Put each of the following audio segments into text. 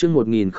chương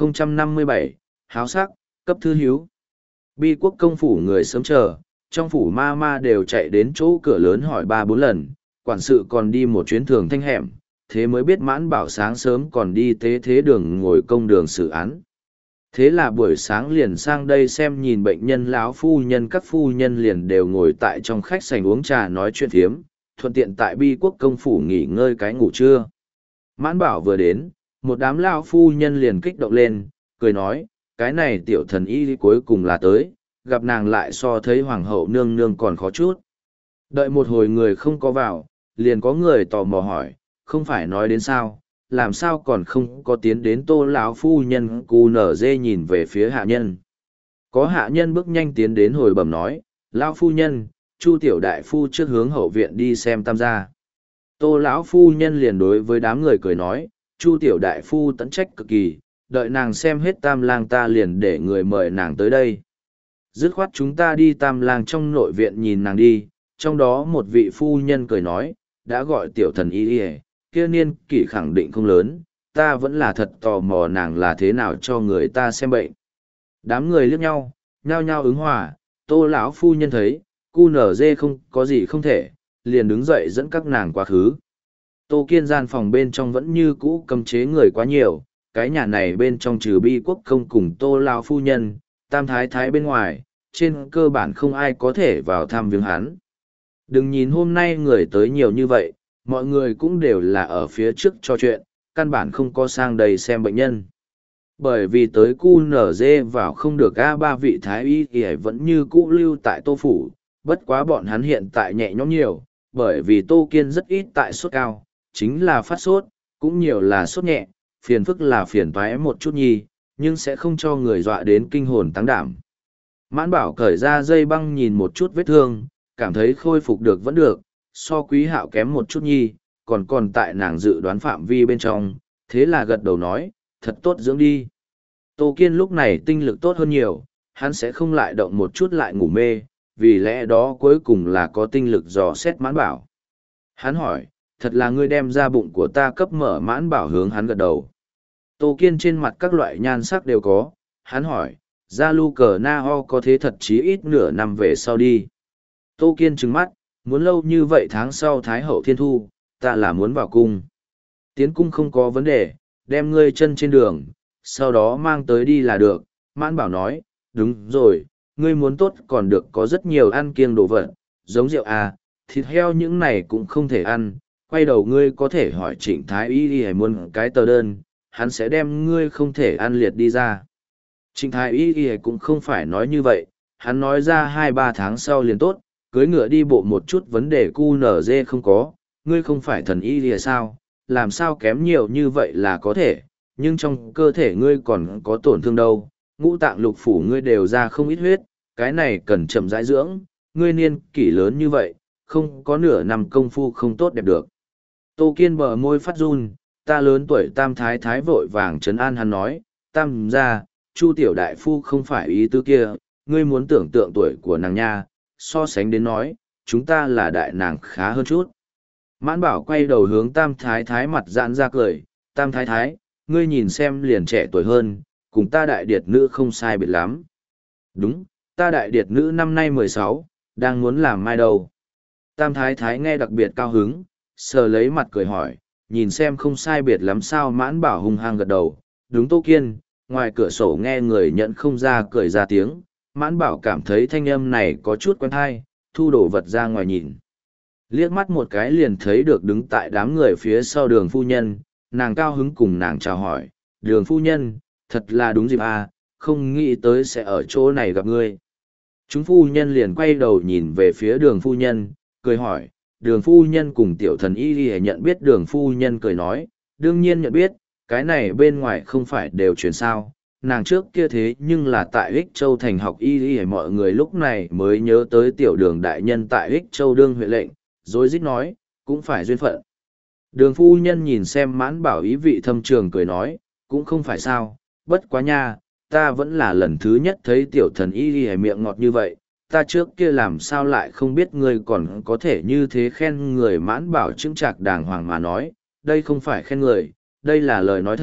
1057, háo sắc, cấp thư hiếu. Bi quốc công phủ người sớm chờ, trong phủ ma ma đều chạy đến chỗ cửa lớn hỏi 3-4 lần, quản sự còn đi một chuyến thường thanh hẻm, thế mới biết Mãn Bảo sáng sớm còn đi tế thế đường ngồi công đường xử án. Thế là buổi sáng liền sang đây xem nhìn bệnh nhân lão phu nhân, các phu nhân liền đều ngồi tại trong khách sảnh uống trà nói chuyện thiếm, thuận tiện tại Bi quốc công phủ nghỉ ngơi cái ngủ trưa. Mãn Bảo vừa đến, một đám lão phu nhân liền kích động lên, cười nói, cái này tiểu thần y cuối cùng là tới, gặp nàng lại so thấy hoàng hậu nương nương còn khó chút. Đợi một hồi người không có vào, liền có người tò mò hỏi, không phải nói đến sao, làm sao còn không có tiến đến Tô lão phu nhân. Cu nở dê nhìn về phía hạ nhân. Có hạ nhân bước nhanh tiến đến hồi bẩm nói, lão phu nhân, Chu tiểu đại phu trước hướng hậu viện đi xem tam gia. Tô lão phu nhân liền đối với đám người cười nói, Chu tiểu đại phu tận trách cực kỳ, đợi nàng xem hết tam lang ta liền để người mời nàng tới đây. Dứt khoát chúng ta đi tam lang trong nội viện nhìn nàng đi, trong đó một vị phu nhân cười nói, đã gọi tiểu thần y y, kia niên kỷ khẳng định không lớn, ta vẫn là thật tò mò nàng là thế nào cho người ta xem bệnh. Đám người liếc nhau, nhao nhao ứng hòa, Tô lão phu nhân thấy, cu nở dê không có gì không thể, liền đứng dậy dẫn các nàng quá khứ. Tô Kiên gian phòng bên trong vẫn như cũ cấm chế người quá nhiều, cái nhà này bên trong trừ Bi quốc công cùng Tô lão phu nhân, tam thái thái bên ngoài, trên cơ bản không ai có thể vào thăm viếng hắn. Đừng nhìn hôm nay người tới nhiều như vậy, mọi người cũng đều là ở phía trước trò chuyện, căn bản không có sang đây xem bệnh nhân. Bởi vì tới cu nở dê vào không được ba vị thái y thì vẫn như cũ lưu tại Tô phủ, bất quá bọn hắn hiện tại nhẹ nhõm nhiều, bởi vì Tô Kiên rất ít tại sốt cao, chính là phát sốt, cũng nhiều là sốt nhẹ, phiền phức là phiền toái một chút nhi, nhưng sẽ không cho người dọa đến kinh hồn táng đảm. Mãn Bảo cởi ra dây băng nhìn một chút vết thương, cảm thấy khôi phục được vẫn được, so Quý Hạo kém một chút nhi, còn tại nàng dự đoán phạm vi bên trong, thế là gật đầu nói, thật tốt dưỡng đi. Tô Kiên lúc này tinh lực tốt hơn nhiều, hắn sẽ không lại động một chút lại ngủ mê, vì lẽ đó cuối cùng là có tinh lực dò xét Mãn Bảo. Hắn hỏi, thật là ngươi đem ra bụng của ta cấp mở? Mãn Bảo hướng hắn gật đầu. Tô Kiên trên mặt các loại nhan sắc đều có, hắn hỏi, Gia Lu Cờ Na Ho có thế thật chí ít nửa năm về sau đi. Tô Kiên trừng mắt, muốn lâu như vậy tháng sau Thái Hậu Thiên Thu, ta là muốn vào cung. Tiến cung không có vấn đề, đem ngươi chân trên đường, sau đó mang tới đi là được. Mãn Bảo nói, đúng rồi, ngươi muốn tốt còn được, có rất nhiều ăn kiêng đồ vật, giống rượu à, thịt heo những này cũng không thể ăn. Quay đầu ngươi có thể hỏi Trịnh Thái Y đi hay muốn cái tờ đơn, hắn sẽ đem ngươi không thể ăn liệt đi ra. Trịnh Thái Y cũng không phải nói như vậy, hắn nói ra 2-3 tháng sau liền tốt, cưới ngựa đi bộ một chút vấn đề cu nở dê không có, ngươi không phải thần y lìa sao, làm sao kém nhiều như vậy là có thể, nhưng trong cơ thể ngươi còn có tổn thương đâu, ngũ tạng lục phủ ngươi đều ra không ít huyết, cái này cần chậm rãi dưỡng, ngươi niên kỷ lớn như vậy, không có nửa năm công phu không tốt đẹp được. Tô Kiên bờ môi phát run, ta lớn tuổi tam thái thái vội vàng trấn an hắn nói, tam gia, Chu tiểu đại phu không phải ý tứ kia, ngươi muốn tưởng tượng tuổi của nàng nha, so sánh đến nói, chúng ta là đại nàng khá hơn chút. Mãn Bảo quay đầu hướng tam thái thái mặt giãn ra cười, tam thái thái, ngươi nhìn xem liền trẻ tuổi hơn, cùng ta đại điệt nữ không sai biệt lắm. Đúng, ta đại điệt nữ năm nay 16, đang muốn làm mai đầu. Tam thái thái nghe đặc biệt cao hứng, sờ lấy mặt cười hỏi, nhìn xem không sai biệt lắm sao? Mãn Bảo hung hăng gật đầu, đúng. Tô Kiên, ngoài cửa sổ nghe người nhận không ra cười ra tiếng, Mãn Bảo cảm thấy thanh âm này có chút quen thai, thu đồ vật ra ngoài nhìn. Liếc mắt một cái liền thấy được đứng tại đám người phía sau Đường phu nhân, nàng cao hứng cùng nàng chào hỏi, Đường phu nhân, thật là đúng dịp à, không nghĩ tới sẽ ở chỗ này gặp ngươi. Chúng phu nhân liền quay đầu nhìn về phía Đường phu nhân, cười hỏi, Đường phu nhân cùng tiểu thần y đi nhận biết? Đường phu nhân cười nói, đương nhiên nhận biết, cái này bên ngoài không phải đều truyền sao, nàng trước kia thế nhưng là tại Ích Châu thành học y, mọi người lúc này mới nhớ tới tiểu Đường đại nhân tại Ích Châu đương huệ lệnh, rồi rít nói, cũng phải duyên phận. Đường phu nhân nhìn xem Mãn Bảo ý vị thâm trường cười nói, cũng không phải sao, bất quá nha, ta vẫn là lần thứ nhất thấy tiểu thần y miệng ngọt như vậy, ta trước kia làm sao lại không biết ngươi còn có thể như thế khen người. Mãn Bảo chững chạc đàng hoàng mà nói, đây không phải khen người, đây là lời nói thật,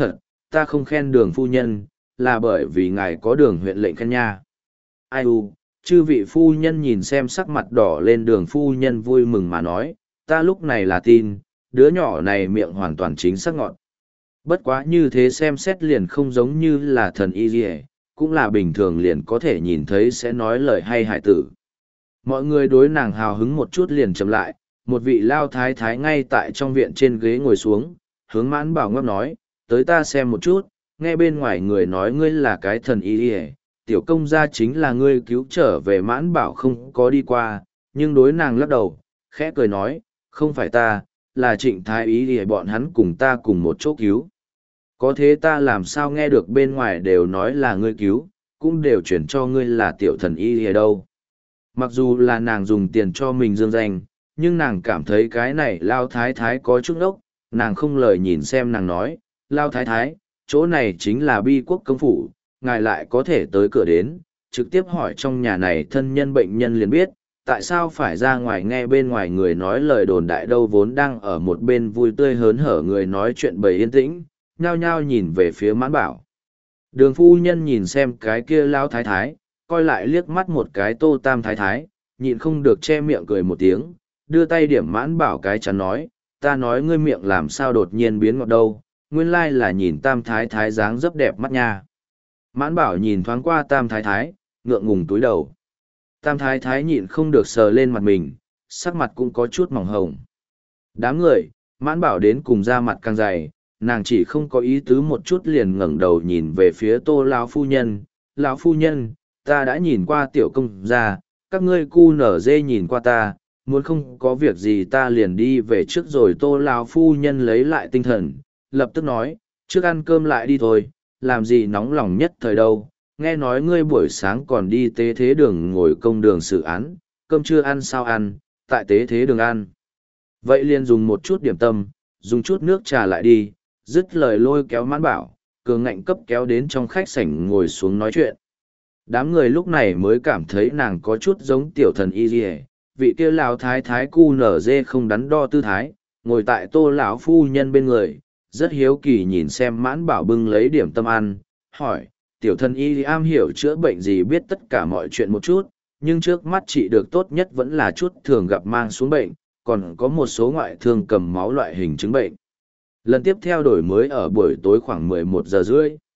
ta không khen Đường phu nhân, là bởi vì ngài có Đường huyện lệnh khen nha. Ai u, chư vị phu nhân nhìn xem sắc mặt đỏ lên, Đường phu nhân vui mừng mà nói, ta lúc này là tin, đứa nhỏ này miệng hoàn toàn chính xác ngọt. Bất quá như thế xem xét liền không giống như là thần y gì, cũng là bình thường liền có thể nhìn thấy sẽ nói lời hay hải tử. Mọi người đối nàng hào hứng một chút liền chậm lại, một vị lao thái thái ngay tại trong viện trên ghế ngồi xuống, hướng Mãn Bảo ngấp nói, tới ta xem một chút, nghe bên ngoài người nói ngươi là cái thần y tiểu công gia chính là ngươi cứu trở về. Mãn Bảo không có đi qua, nhưng đối nàng lắc đầu, khẽ cười nói, không phải ta, là Trịnh thái y bọn hắn cùng ta cùng một chỗ cứu. Có thế ta làm sao nghe được bên ngoài đều nói là ngươi cứu, cũng đều chuyển cho ngươi là tiểu thần y ở đâu. Mặc dù là nàng dùng tiền cho mình dương danh, nhưng nàng cảm thấy cái này lao thái thái có chút ốc, nàng không lời nhìn xem nàng nói, lao thái thái, chỗ này chính là Bi Quốc công phủ, ngài lại có thể tới cửa đến, trực tiếp hỏi trong nhà này thân nhân bệnh nhân liền biết, tại sao phải ra ngoài nghe bên ngoài người nói lời đồn đại đâu. Vốn đang ở một bên vui tươi hớn hở người nói chuyện bầy yên tĩnh, nhao nhao nhìn về phía Mãn Bảo. Đường phu nhân nhìn xem cái kia lao thái thái, coi lại liếc mắt một cái Tô Tam thái thái, nhịn không được che miệng cười một tiếng, đưa tay điểm Mãn Bảo cái chắn nói, ta nói ngươi miệng làm sao đột nhiên biến ngọt đâu, nguyên lai là nhìn Tam thái thái dáng dấp đẹp mắt nha. Mãn Bảo nhìn thoáng qua Tam thái thái, ngượng ngùng túi đầu. Tam thái thái nhịn không được sờ lên mặt mình, sắc mặt cũng có chút mỏng hồng. Đám người, Mãn Bảo đến cùng da mặt càng dày, nàng chỉ không có ý tứ một chút liền ngẩng đầu nhìn về phía Tô lão phu nhân. Lão phu nhân, ta đã nhìn qua tiểu công gia, các ngươi cu nở dê nhìn qua ta, muốn không có việc gì ta liền đi về trước rồi. Tô lão phu nhân lấy lại tinh thần, lập tức nói, trước ăn cơm lại đi thôi, làm gì nóng lòng nhất thời đâu, nghe nói ngươi buổi sáng còn đi tế thế đường ngồi công đường xử án, cơm chưa ăn sao ăn, tại tế thế đường ăn. Vậy liền dùng một chút điểm tâm, dùng chút nước trà lại đi. Dứt lời lôi kéo Mãn Bảo, cường ngạnh cấp kéo đến trong khách sảnh ngồi xuống nói chuyện. Đám người lúc này mới cảm thấy nàng có chút giống tiểu thần y dì, vị kia lão thái thái cu nở dê không đắn đo tư thái, ngồi tại Tô lão phu nhân bên người, rất hiếu kỳ nhìn xem Mãn Bảo bưng lấy điểm tâm ăn, hỏi, tiểu thần y am hiểu chữa bệnh gì, biết tất cả mọi chuyện một chút, nhưng trước mắt trị được tốt nhất vẫn là chút thường gặp mang xuống bệnh, còn có một số ngoại thương cầm máu loại hình chứng bệnh. Lần tiếp theo đổi mới ở buổi tối khoảng 11 giờ rưỡi.